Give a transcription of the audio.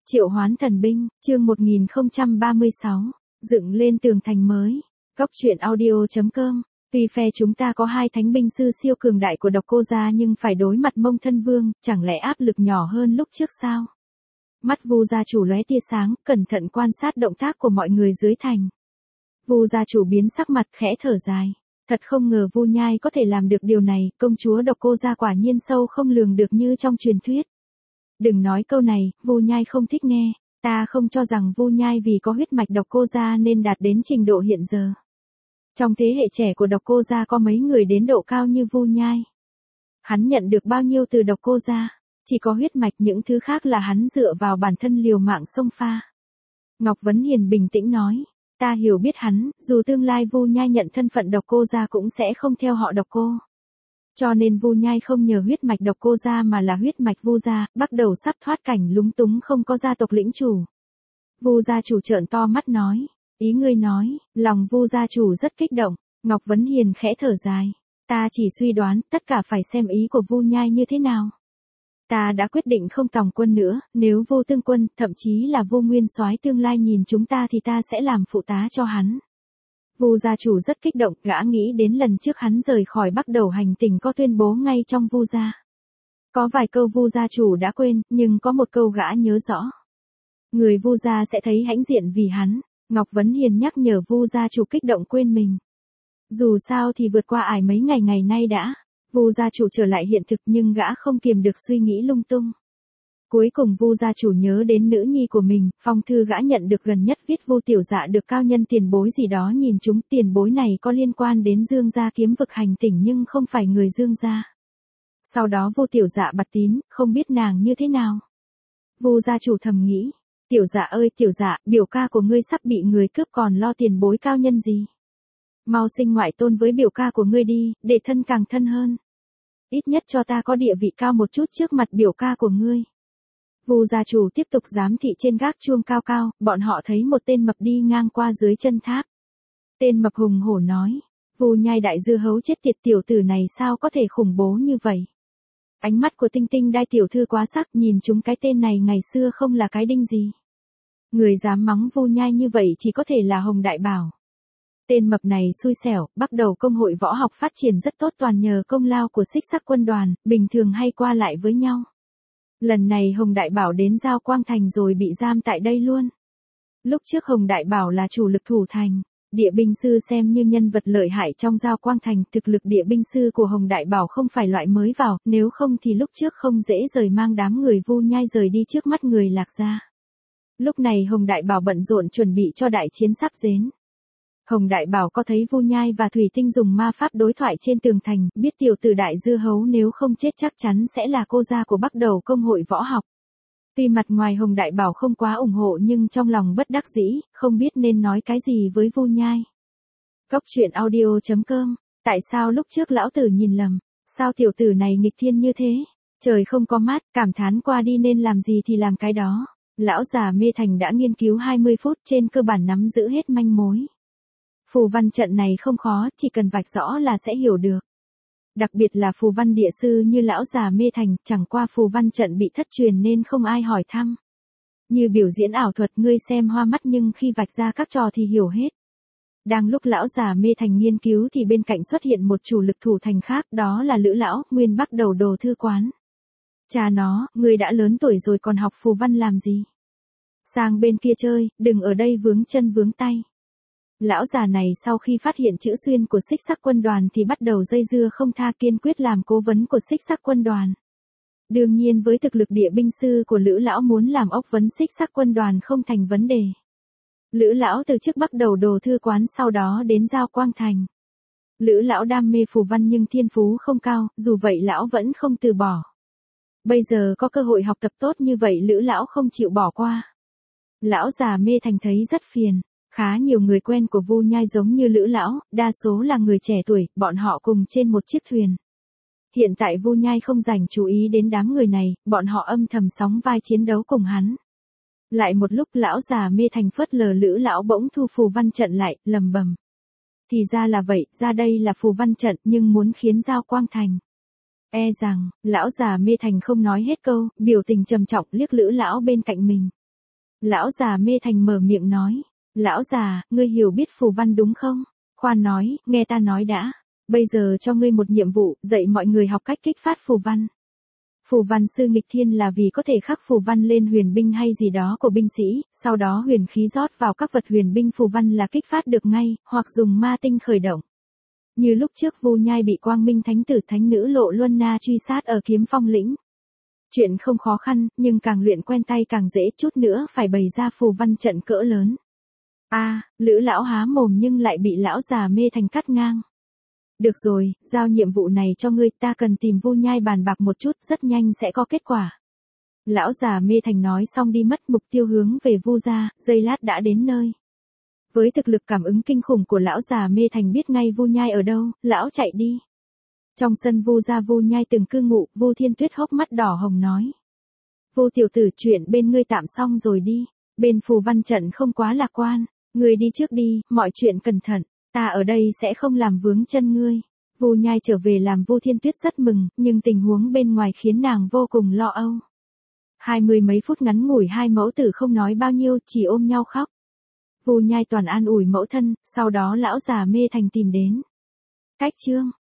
Triệu hoán thần binh, chương 1036, dựng lên tường thành mới. Góc truyện audio.com. Tuy phe chúng ta có hai thánh binh sư siêu cường đại của Độc Cô gia nhưng phải đối mặt Mông Thân Vương, chẳng lẽ áp lực nhỏ hơn lúc trước sao? Mắt Vu gia chủ lóe tia sáng, cẩn thận quan sát động tác của mọi người dưới thành. Vu gia chủ biến sắc mặt khẽ thở dài. Thật không ngờ Vu Nhai có thể làm được điều này, công chúa Độc Cô gia quả nhiên sâu không lường được như trong truyền thuyết. Đừng nói câu này, Vu Nhai không thích nghe, ta không cho rằng Vu Nhai vì có huyết mạch Độc Cô gia nên đạt đến trình độ hiện giờ. Trong thế hệ trẻ của Độc Cô gia có mấy người đến độ cao như Vu Nhai. Hắn nhận được bao nhiêu từ Độc Cô gia, chỉ có huyết mạch, những thứ khác là hắn dựa vào bản thân liều mạng xông pha. Ngọc Vấn Hiền bình tĩnh nói, ta hiểu biết hắn, dù tương lai Vu Nhai nhận thân phận Độc Cô gia cũng sẽ không theo họ Độc Cô. Cho nên Vu Nhai không nhờ huyết mạch Độc Cô gia mà là huyết mạch Vu gia, bắt đầu sắp thoát cảnh lúng túng không có gia tộc lĩnh chủ. Vu gia chủ trợn to mắt nói, ý ngươi nói, lòng Vu gia chủ rất kích động. Ngọc Vấn Hiền khẽ thở dài, ta chỉ suy đoán, tất cả phải xem ý của Vu Nhai như thế nào. Ta đã quyết định không tòng quân nữa, nếu Vu Tương Quân, thậm chí là Vu Nguyên Soái tương lai nhìn chúng ta thì ta sẽ làm phụ tá cho hắn. Vu gia chủ rất kích động, gã nghĩ đến lần trước hắn rời khỏi Bắc Đầu hành tỉnh có tuyên bố ngay trong Vu gia. Có vài câu Vu gia chủ đã quên, nhưng có một câu gã nhớ rõ. Người Vu gia sẽ thấy hãnh diện vì hắn. Ngọc Vấn Hiền nhắc nhở Vu gia chủ kích động quên mình. Dù sao thì vượt qua ải mấy ngày nay đã. Vu gia chủ trở lại hiện thực nhưng gã không kiềm được suy nghĩ lung tung. Cuối cùng Vu gia chủ nhớ đến nữ nhi của mình, phong thư gã nhận được gần nhất viết Vu tiểu dạ được cao nhân tiền bối gì đó nhìn chúng, tiền bối này có liên quan đến Dương gia kiếm vực hành tỉnh nhưng không phải người Dương gia. Sau đó Vu tiểu dạ bặt tín, không biết nàng như thế nào. Vu gia chủ thầm nghĩ, tiểu dạ ơi tiểu dạ, biểu ca của ngươi sắp bị người cướp còn lo tiền bối cao nhân gì. Mau sinh ngoại tôn với biểu ca của ngươi đi, để thân càng thân hơn. Ít nhất cho ta có địa vị cao một chút trước mặt biểu ca của ngươi. Vu gia chủ tiếp tục giám thị trên gác chuông cao cao, bọn họ thấy một tên mập đi ngang qua dưới chân tháp. Tên mập hùng hổ nói, Vu Nhai đại dưa hấu chết tiệt, tiểu tử này sao có thể khủng bố như vậy. Ánh mắt của Tinh Tinh Đai tiểu thư quá sắc, nhìn chúng cái tên này ngày xưa không là cái đinh gì. Người dám mắng Vu Nhai như vậy chỉ có thể là Hồng Đại Bảo. Tên mập này xui xẻo, bắt đầu công hội võ học phát triển rất tốt toàn nhờ công lao của Xích Sắc quân đoàn, bình thường hay qua lại với nhau. Lần này Hồng Đại Bảo đến Giao Quang Thành rồi bị giam tại đây luôn. Lúc trước Hồng Đại Bảo là chủ lực thủ thành, địa binh sư xem như nhân vật lợi hại trong Giao Quang Thành, thực lực địa binh sư của Hồng Đại Bảo không phải loại mới vào, nếu không thì lúc trước không dễ rời mang đám người Vu Nhai rời đi trước mắt người Lạc gia. Lúc này Hồng Đại Bảo bận rộn chuẩn bị cho đại chiến sắp đến. Hồng Đại Bảo có thấy Vu Nhai và Thủy Tinh dùng ma pháp đối thoại trên tường thành, biết tiểu tử đại dưa hấu nếu không chết chắc chắn sẽ là cô gia của Bắc Đầu công hội võ học. Tuy mặt ngoài Hồng Đại Bảo không quá ủng hộ nhưng trong lòng bất đắc dĩ, không biết nên nói cái gì với Vu Nhai. Góc truyện audio.com. Tại sao lúc trước lão tử nhìn lầm, sao tiểu tử này nghịch thiên như thế? Trời không có mắt, cảm thán qua đi nên làm gì thì làm cái đó. Lão già Mê Thành đã nghiên cứu 20 phút, trên cơ bản nắm giữ hết manh mối. Phù văn trận này không khó, chỉ cần vạch rõ là sẽ hiểu được. Đặc biệt là phù văn địa sư như lão già Mê Thành, chẳng qua phù văn trận bị thất truyền nên không ai hỏi thăm. Như biểu diễn ảo thuật, ngươi xem hoa mắt nhưng khi vạch ra các trò thì hiểu hết. Đang lúc lão già Mê Thành nghiên cứu thì bên cạnh xuất hiện một chủ lực thủ thành khác, đó là Lữ lão, nguyên Bắc Đầu đồ thư quán. Cha nó, ngươi đã lớn tuổi rồi còn học phù văn làm gì? Sang bên kia chơi, đừng ở đây vướng chân vướng tay. Lão già này sau khi phát hiện chữ xuyên của Xích Sắc quân đoàn thì bắt đầu dây dưa không tha, kiên quyết làm cố vấn của Xích Sắc quân đoàn. Đương nhiên với thực lực địa binh sư của Lữ lão muốn làm ốc vấn Xích Sắc quân đoàn không thành vấn đề. Lữ lão từ trước Bắc Đầu đồ thư quán sau đó đến Giao Quang Thành. Lữ lão đam mê phù văn nhưng thiên phú không cao, dù vậy lão vẫn không từ bỏ. Bây giờ có cơ hội học tập tốt như vậy Lữ lão không chịu bỏ qua. Lão già Mê Thành thấy rất phiền. Khá nhiều người quen của Vu Nhai giống như Lữ lão, đa số là người trẻ tuổi, bọn họ cùng trên một chiếc thuyền. Hiện tại Vu Nhai không dành chú ý đến đám người này, bọn họ âm thầm sóng vai chiến đấu cùng hắn. Lại một lúc lão già Mê Thành phớt lờ Lữ lão bỗng thu phù văn trận lại, lầm bầm. Thì ra là vậy, ra đây là phù văn trận nhưng muốn khiến Giao Quang Thành. E rằng, lão già Mê Thành không nói hết câu, biểu tình trầm trọng liếc Lữ lão bên cạnh mình. Lão già Mê Thành mở miệng nói. Lão già, ngươi hiểu biết phù văn đúng không? Khoan nói, nghe ta nói đã. Bây giờ cho ngươi một nhiệm vụ, dạy mọi người học cách kích phát phù văn. Phù văn sư nghịch thiên là vì có thể khắc phù văn lên huyền binh hay gì đó của binh sĩ, sau đó huyền khí rót vào các vật huyền binh phù văn là kích phát được ngay, hoặc dùng ma tinh khởi động. Như lúc trước Vu Nhai bị Quang Minh Thánh Tử Thánh Nữ Lộ Luân Na truy sát ở Kiếm Phong lĩnh. Chuyện không khó khăn, nhưng càng luyện quen tay càng dễ, chút nữa phải bày ra phù văn trận cỡ lớn. Lữ lão há mồm nhưng lại bị lão già Mê Thành cắt ngang. Được rồi, giao nhiệm vụ này cho ngươi, ta cần tìm Vu Nhai bàn bạc một chút, rất nhanh sẽ có kết quả. Lão già Mê Thành nói xong đi mất, mục tiêu hướng về Vu gia, giây lát đã đến nơi. Với thực lực cảm ứng kinh khủng của lão già Mê Thành biết ngay Vu Nhai ở đâu, lão chạy đi. Trong sân Vu gia Vu Nhai từng cư ngụ, Vu Thiên Tuyết hốc mắt đỏ hồng nói. Vu tiểu tử, chuyện bên ngươi tạm xong rồi đi, bên phù văn trận không quá lạc quan, ngươi đi trước đi, mọi chuyện cẩn thận, ta ở đây sẽ không làm vướng chân ngươi. Vu Nhai trở về làm Vu Thiên Tuyết rất mừng, nhưng tình huống bên ngoài khiến nàng vô cùng lo âu. 20 mấy phút ngắn ngủi hai mẫu tử không nói bao nhiêu, chỉ ôm nhau khóc. Vu Nhai toàn an ủi mẫu thân, sau đó lão già Mê Thành tìm đến. Cách chương